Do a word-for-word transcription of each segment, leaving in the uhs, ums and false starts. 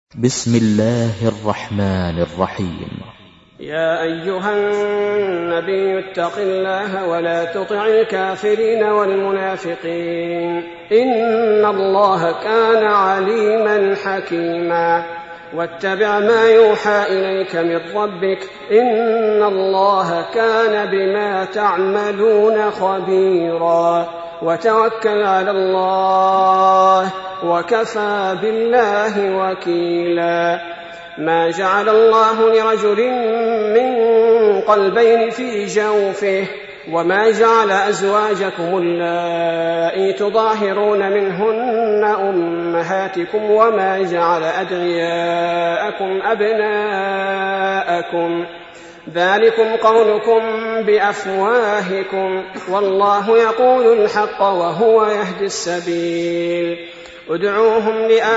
بسم الله الرحمن الرحيم. يا أيها النبي اتق الله ولا تطع الكافرين والمنافقين إن الله كان عليما حكيما واتبع ما يوحى إليك من ربك إن الله كان بما تعملون خبيرا وتوكل على الله وكفى بالله وكيلا. ما جعل الله لرجل من قلبين في جوفه وما جعل أزواجكم اللائي تظاهرون منهن أمهاتكم وما جعل أدعياءكم أبناءكم ذلكم قولكم بأفواهكم والله يقول الحق وهو يهدي السبيل. ادعوهم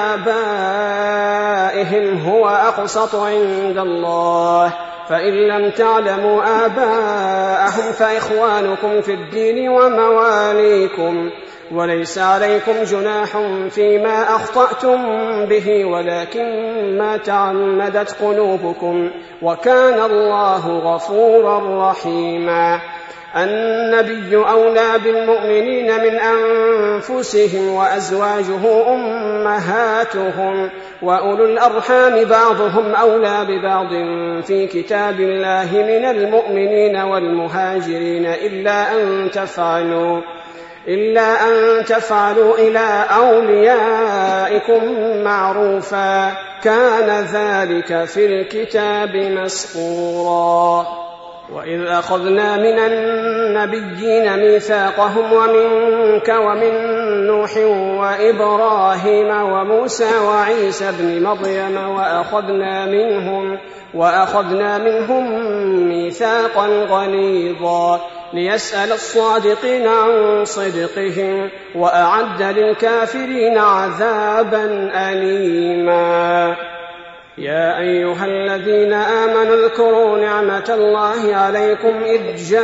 لآبائهم هو أقسط عند الله فإن لم تعلموا آباءهم فإخوانكم في الدين ومواليكم وليس عليكم جناح فيما أخطأتم به ولكن ما تعمدت قلوبكم وكان الله غفورا رحيما. النبي أولى بالمؤمنين من أنفسهم وأزواجه أمهاتهم وأولو الأرحام بعضهم أولى ببعض في كتاب الله من المؤمنين والمهاجرين إلا أن تفعلوا إلا أن تفعلوا إلى أوليائكم معروفا كان ذلك في الكتاب مسطورا. وإذ أخذنا من النبيين ميثاقهم ومنك ومن نوح وإبراهيم وموسى وعيسى ابن مريم وأخذنا منهم وأخذنا منهم ميثاقا غليظا ليسأل الصادقين عن صدقهم وأعد للكافرين عذابا أليما. يا أيها الذين آمنوا اذكروا نعمة الله عليكم إذ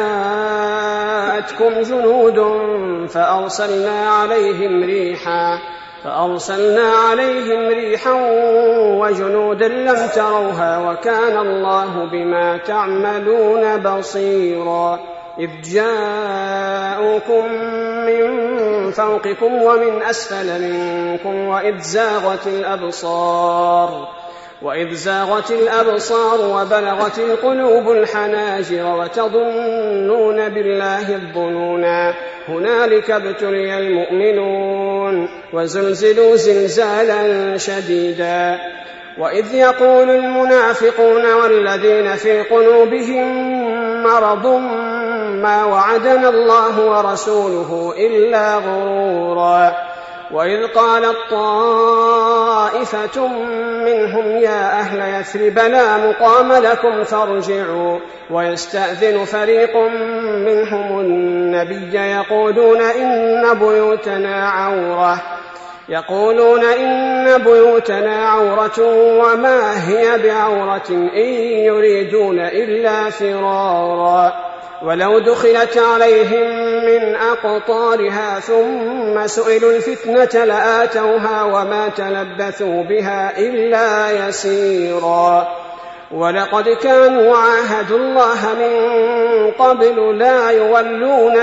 جاءتكم جنود فأرسلنا عليهم ريحا فأرسلنا عليهم ريحا وجنودا لم تروها وكان الله بما تعملون بصيرا. إذ جاءوكم من فوقكم ومن أسفل منكم وإذ زاغت الأبصار وإذ زاغت الأبصار وبلغت القلوب الحناجر وتظنون بالله الظنونا هنالك ابتلي المؤمنون وزلزلوا زلزالا شديدا. وإذ يقول المنافقون والذين في قلوبهم مرض ما وعدنا الله ورسوله إلا غرورا. وإذ قالت طائفة منهم يا أهل يثرب لا مقام لكم فارجعوا ويستأذن فريق منهم النبي يقولون إن بيوتنا عورة يقولون إن بيوتنا عورة وما هي بعورة إن يريدون إلا فرارا ولو دخلت عليهم من أقطارها ثم سئلوا الفتنة لآتوها وما تلبثوا بها إلا يسيرا. ولقد كانوا عاهدوا الله من قبل لا يولون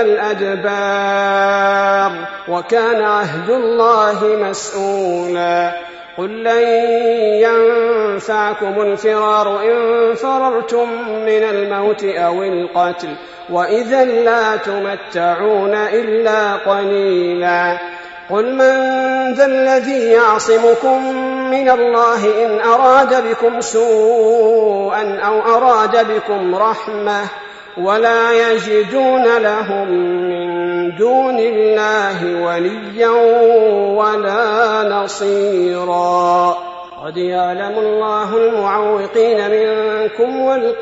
الأدبار وكان عهد الله مسؤولا. قل لن ينفعكم الفرار إن فررتم من الموت أو القتل وإذا لا تمتعون إلا قليلا. قل من ذا الذي يعصمكم من الله إن أراد بكم سوءا أو أراد بكم رحمة ولا يجدون لهم من دون الله وليا ولا نصيرا. قد يعلم الله المعوقين منكم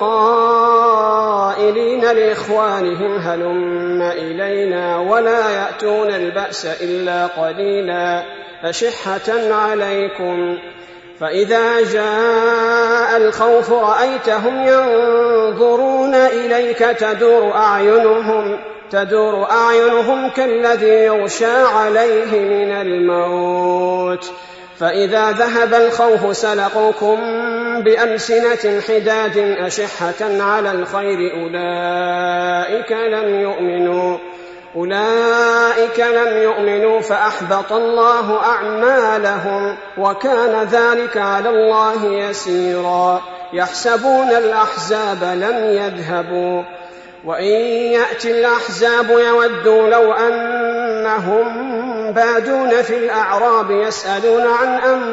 والقائلين لإخوانهم هلم إلينا ولا يأتون البأس إلا قليلا أشحة عليكم فإذا جاء الخوف رأيتهم ينظرون إليك تدور أعينهم تدور أعينهم كالذي يغشى عليه من الموت فإذا ذهب الخوف سلقوكم بألسنة حداد أشحة على الخير أولئك لم يؤمنوا أولئك لم يؤمنوا فأحبط الله أعمالهم وكان ذلك على الله يسيرا. يحسبون الأحزاب لم يذهبوا وإن يأتي الأحزاب يودوا لو أنهم بادون في الأعراب يسألون عن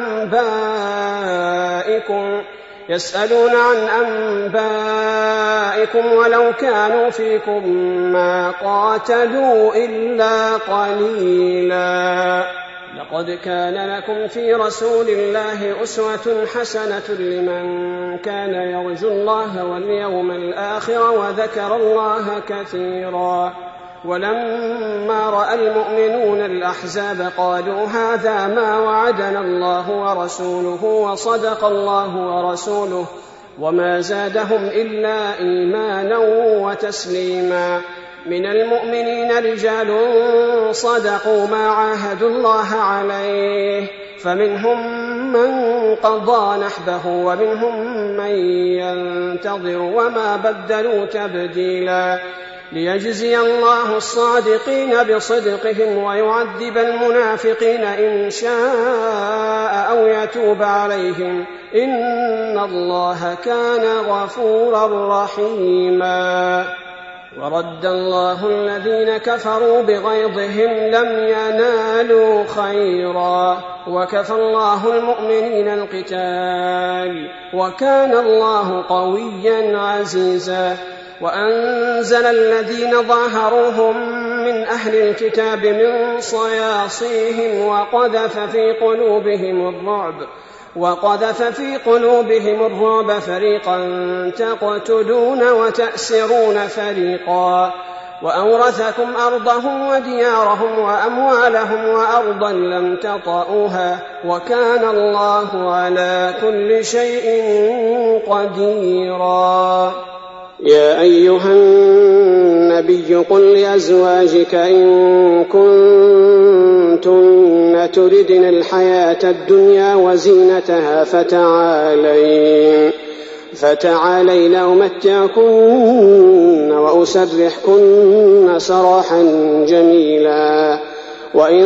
أنبائكم يسألون عن أنبائكم ولو كانوا فيكم ما قاتلوا إلا قليلا. لقد كان لكم في رسول الله أسوة حسنة لمن كان يرجو الله واليوم الآخر وذكر الله كثيرا. ولما رأى المؤمنون الأحزاب قالوا هذا ما وعدنا الله ورسوله وصدق الله ورسوله وما زادهم إلا إيمانا وتسليما. من المؤمنين رجال صدقوا ما عاهدوا الله عليه فمنهم من قضى نحبه ومنهم من ينتظر وما بدلوا تبديلا. ليجزي الله الصادقين بصدقهم ويعذب المنافقين إن شاء أو يتوب عليهم إن الله كان غفورا رحيما. ورد الله الذين كفروا بغيظهم لم ينالوا خيرا وكفى الله المؤمنين القتال وكان الله قويا عزيزا. وأنزل الذين ظاهروهم من أهل الكتاب من صياصيهم وقذف في قلوبهم الرعب وقذف في قلوبهم الرعب فريقا تقتلون وتأسرون فريقا. وأورثكم أرضهم وديارهم وأموالهم وأرضا لم تطئوها وكان الله على كل شيء قديرا. يا أيها النبي قل لأزواجك إن كنتن تردن الحياة الدنيا وزينتها فتعالين فتعالين أمتعكن وأسرحكن سراحا جميلا. وإن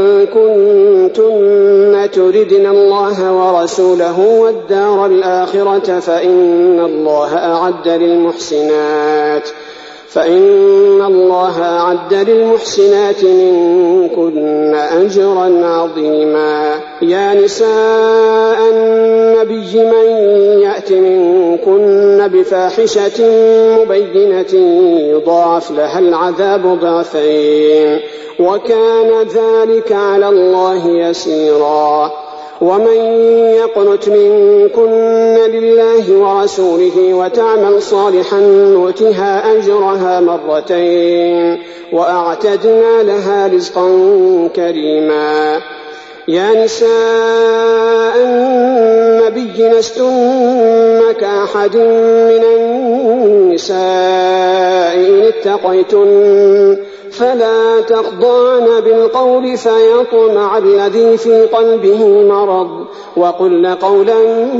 كنتن تردن الله ورسوله والدار الآخرة فإن الله أعد للمحسنات فإن الله أعد للمحسنات منكن أجرا عظيما. يا نساء النبي من يأت منكن بفاحشة مبينة يضاعف لها العذاب ضعفين وكان ذلك على الله يسيرا. ومن يقنت منكن لله ورسوله وتعمل صالحا نؤتها أجرها مرتين وأعتدنا لها رزقا كريما. يا نساء النبي لستن كأحد من النساء إن اتقيتن فلا تخضعن بالقول فيطمع الذي في قلبه مرض وقلن قولا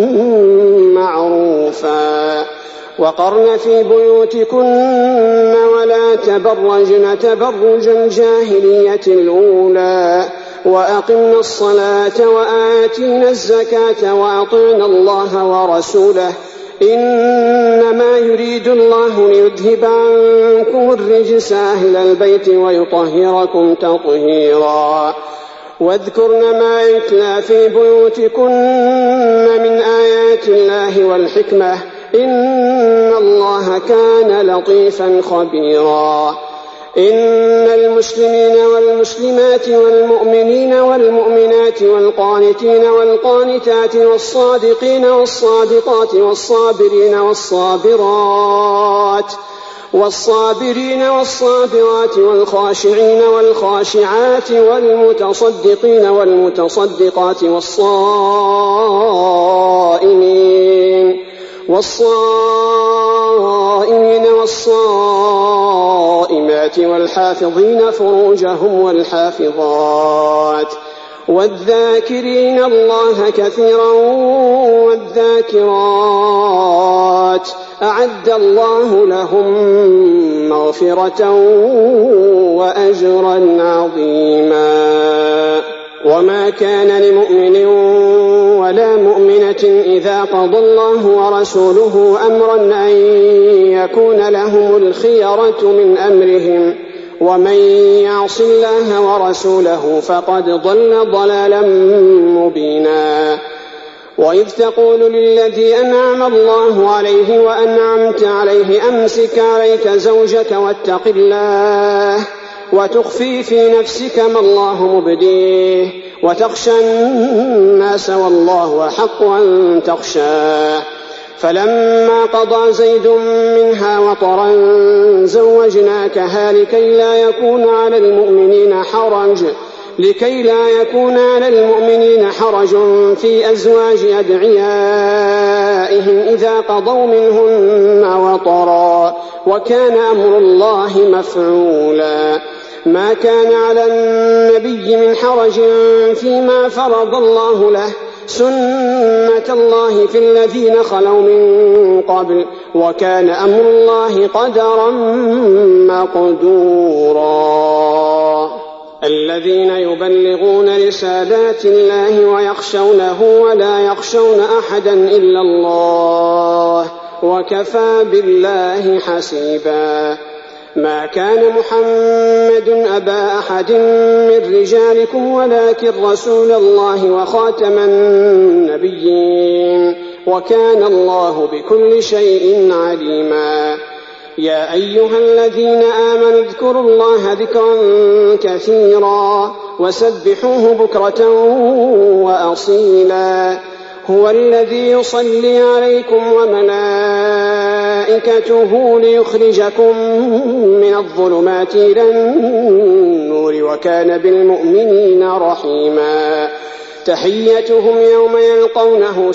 معروفا. وقرن في بيوتكن ولا تبرجن تبرج الجاهلية الأولى وأقمنا الصلاة وآتينا الزكاة وأطعنا الله ورسوله إنما يريد الله ليذهب عنكم الرجس أهل البيت ويطهركم تطهيرا. واذكرن ما يتلى في بيوتكن من آيات الله والحكمة إن الله كان لطيفا خبيرا. إن المسلمين والمسلمات والمؤمنين والمؤمنات والقانتين والقانتات والصادقين والصادقات والصابرين والصابرات والصابرين والصابرات والخاشعين والخاشعات والمتصدقين والمتصدقات والصائمين والصائمين والصائمات والحافظين فروجهم والحافظات والذاكرين الله كثيرا والذاكرات أعد الله لهم مغفرة وأجرا عظيما. وما كان لمؤمن ولا مؤمنة إذا قضى الله ورسوله أمرا أن يكون لهم الخيرة من أمرهم ومن يعص الله ورسوله فقد ضل ضلالا مبينا. وإذ تقول للذي أنعم الله عليه وأنعمت عليه أمسك عليك زوجك واتق الله وتخفي في نفسك ما الله مبديه وتخشى الناس والله أحق أن تخشاه. فلما قضى زيد منها وطرا زوجناكها لكي لا يكون على المؤمنين حرج لكي لا يكون على المؤمنين حرج في أزواج أدعيائهم إذا قضوا منهن وطرا وكان أمر الله مفعولا. ما كان على النبي من حرج فيما فرض الله له سنة الله في الذين خلوا من قبل وكان أمر الله قدرا مقدورا. الذين يبلغون رسالات الله ويخشونه ولا يخشون أحدا إلا الله وكفى بالله حسيبا. ما كان محمد أبا أحد من رجالكم ولكن رسول الله وخاتم النبيين وكان الله بكل شيء عليما. يا أيها الذين آمنوا اذكروا الله ذكرا كثيرا وسبحوه بكرة وأصيلا. هو الذي يصلي عليكم وملائكته ليخرجكم من الظلمات إلى النور وكان بالمؤمنين رحيما. تحيتهم يوم يلقونه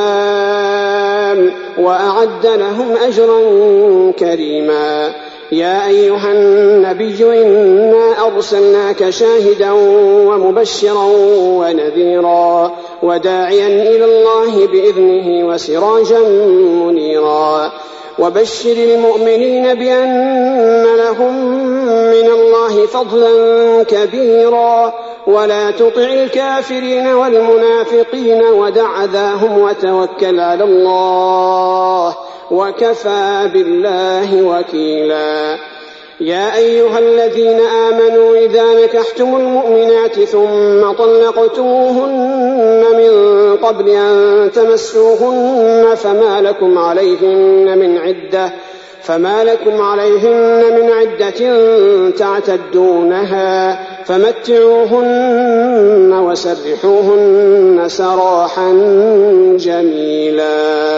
سلام وأعد لهم أجرا كريما. يا أيها النبي إنا أرسلناك شاهدا ومبشرا ونذيرا وداعيا إلى الله بإذنه وسراجا منيرا. وبشر المؤمنين بأن لهم من الله فضلا كبيرا ولا تطع الكافرين والمنافقين ودع أذاهم وتوكل على الله وكفى بالله وكيلا. يا أيها الذين آمنوا إذا نكحتم المؤمنات ثم طلقتموهن من قبل أن تمسوهن فما لكم عليهن من عدة فما لكم عليهن من عدة تعتدونها فمتعوهن وسرحوهن سراحا جميلا.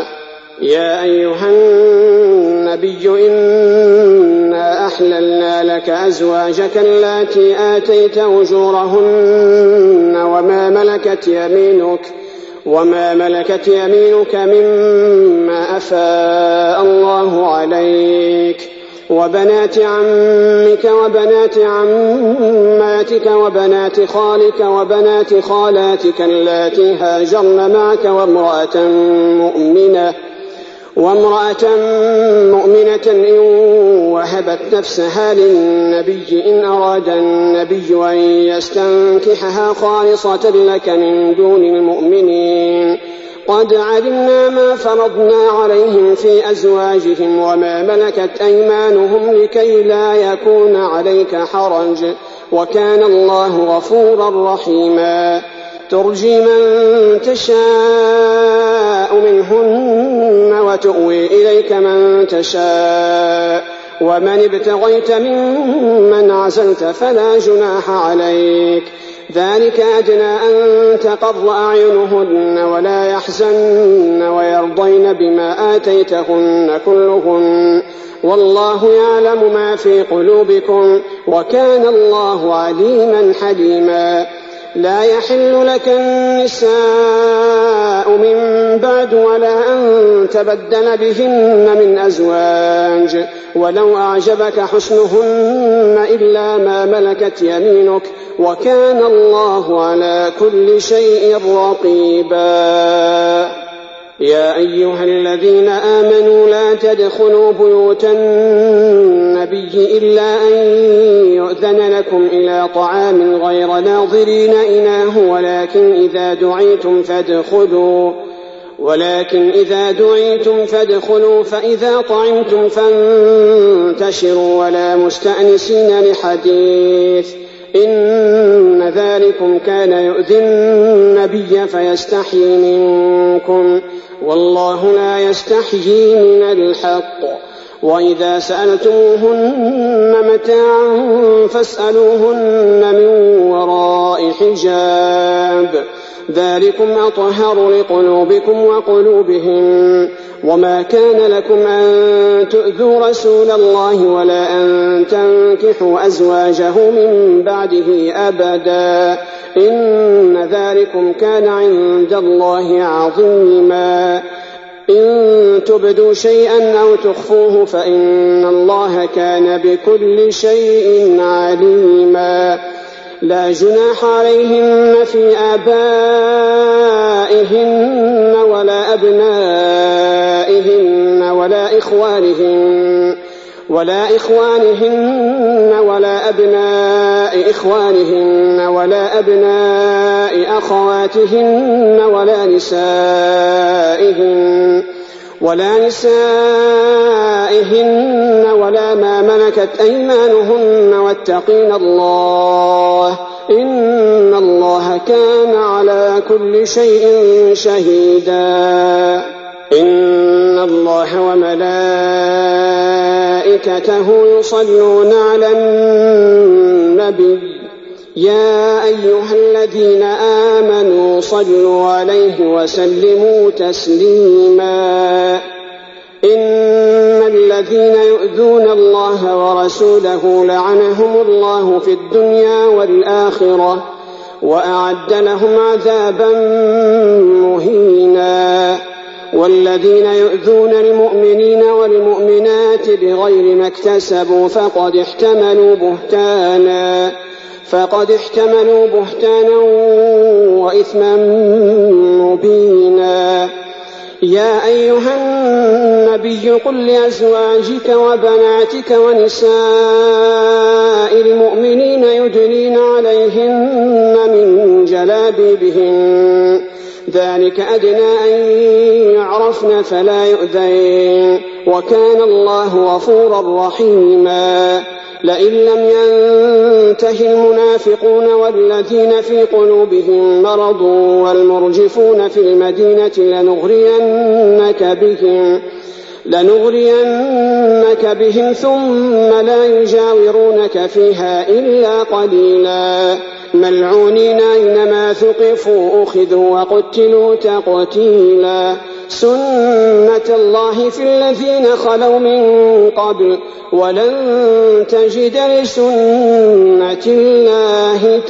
يا أيها النبي إنا أحللنا لك أزواجك اللاتي آتيت أجورهن وما ملكت يمينك وما ملكت يمينك مما أفاء الله عليك وبنات عمك وبنات عماتك وبنات خالك وبنات خالاتك اللاتي هاجرن معك وامرأة مؤمنة وامرأة مؤمنة إن وهبت نفسها للنبي إن أراد النبي أن يستنكحها خالصة لك من دون المؤمنين. قد علمنا ما فرضنا عليهم في أزواجهم وما ملكت أيمانهم لكي لا يكون عليك حرج وكان الله غفورا رحيما. ترجي من تشاء منهن وتؤوي إليك من تشاء ومن ابتغيت ممن عزلت فلا جناح عليك. ذلك أدنى أن تقر أعينهن ولا يحزن ويرضين بما آتيتهن كلهن والله يعلم ما في قلوبكم وكان الله عليما حليما. لا يحل لك النساء من بعد ولا أن تبدل بهن من أزواج ولو أعجبك حسنهن إلا ما ملكت يمينك وكان الله على كل شيء رقيبا. يا أيها الذين آمنوا لا تدخلوا بيوت النبي إلا أن يؤذن لكم إلى طعام غير ناظرين إناه ولكن إذا دعيتم فادخلوا ولكن إذا دعيتم فادخلوا فإذا طعمتم فانتشروا ولا مستأنسين لحديث إن ذلكم كان يؤذي النبي فيستحيي منكم والله لا يستحيي من الحق. وإذا سألتموهن متاعا فاسألوهن من وراء حجاب ذلكم أطهر لقلوبكم وقلوبهم. وما كان لكم أن تؤذوا رسول الله ولا أن تنكحوا أزواجه من بعده أبدا إن ذلكم كان عند الله عظيما. إن تبدوا شيئا أو تخفوه فإن الله كان بكل شيء عليما. لا جناح عليهن في آبائهن ولا أبنائهن ولا إخوانهن ولا إخوانهن ولا أبناء إخوانهن ولا أبناء أخواتهن ولا نسائهن ولا نسائهن ولا ما ملكت أيمانهن واتقين الله إن الله كان على كل شيء شهيدا. إن الله وملائكته يصلون على النبي يا أيها الذين آمنوا صلوا عليه وسلموا تسليما. إن الذين يؤذون الله ورسوله لعنهم الله في الدنيا والآخرة وأعد لهم عذابا مهينا. والذين يؤذون المؤمنين والمؤمنات بغير ما اكتسبوا فقد احتملوا بهتانا فقد احتملوا بهتانا وإثما مبينا. يا أيها النبي قل لأزواجك وبناتك ونساء المؤمنين يدنين عليهن من جلابيبهن ذلك أدنى أن يعرفن فلا يؤذين وكان الله غفورا رحيما. لئن لم ينته المنافقون والذين في قلوبهم مرض والمرجفون في المدينة لنغرينك بهم لنغرينك بهم ثم لا يجاورونك فيها إلا قليلا ملعونين أينما ثقفوا أخذوا وقتلوا تقتيلا. سنة الله في الذين خلوا من قبل ولن تجد لسنة الله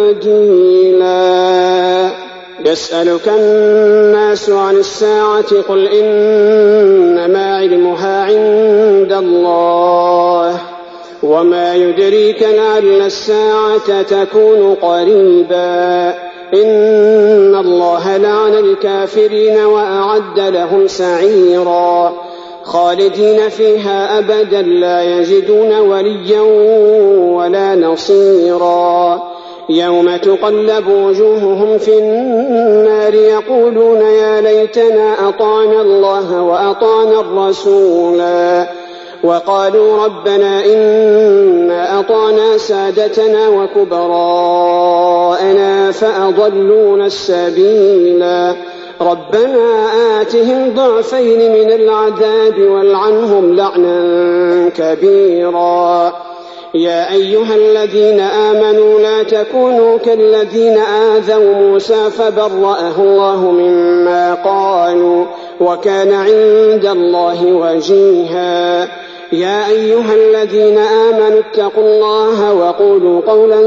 تبديلا. يسألك الناس عن الساعة قل إنما علمها عند الله وما يدريك لعل الساعة تكون قريبا. إن الله لعن الكافرين وأعد لهم سعيرا خالدين فيها أبدا لا يجدون وليا ولا نصيرا. يوم تقلب وجوههم في النار يقولون يا ليتنا أطعنا الله وأطعنا الرسولا وقالوا ربنا إنا أطعنا سادتنا وكبراءنا فأضلونا السبيلا. ربنا آتهم ضعفين من العذاب والعنهم لعنا كبيرا. يا أيها الذين آمنوا لا تكونوا كالذين آذوا موسى فبرأه الله مما قالوا وكان عند الله وجيها. يا أيها الذين آمنوا اتقوا الله وقولوا قولا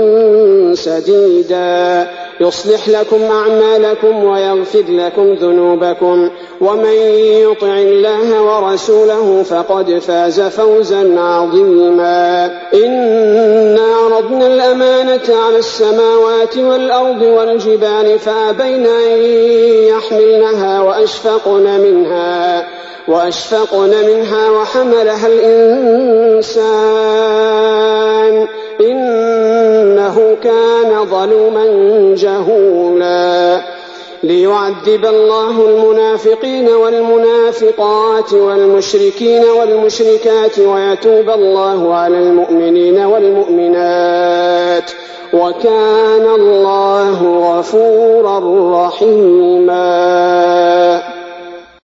سديدا يصلح لكم أعمالكم ويغفر لكم ذنوبكم ومن يطع الله ورسوله فقد فاز فوزا عظيما. إنا عرضنا الأمانة على السماوات والأرض والجبال فأبين أن يحملنها وأشفقن منها وأشفقن منها وحملها الإنسان إنه كان ظلوما جهولا. ليعذب الله المنافقين والمنافقات والمشركين والمشركات ويتوب الله على المؤمنين والمؤمنات وكان الله غفورا رحيما.